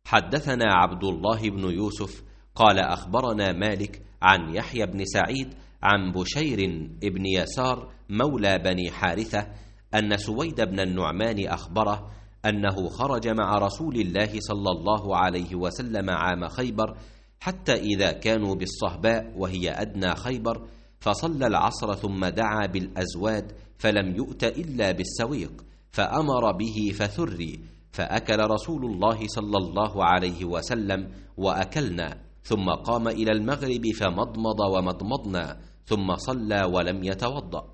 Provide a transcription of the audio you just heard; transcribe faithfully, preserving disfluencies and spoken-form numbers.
حدثنا عبد الله بن يوسف قال أخبرنا مالك عن يحيى بن سعيد عن بشير بن يسار مولى بني حارثة أن سويد بن النعمان أخبره أنه خرج مع رسول الله صلى الله عليه وسلم عام خيبر حتى إذا كانوا بالصهباء وهي أدنى خيبر فصلى العصر ثم دعا بالأزواد فلم يؤت إلا بالسويق فأمر به فثري فأكل رسول الله صلى الله عليه وسلم وأكلنا ثم قام إلى المغرب فمضمض ومضمضنا ثم صلى ولم يتوضأ.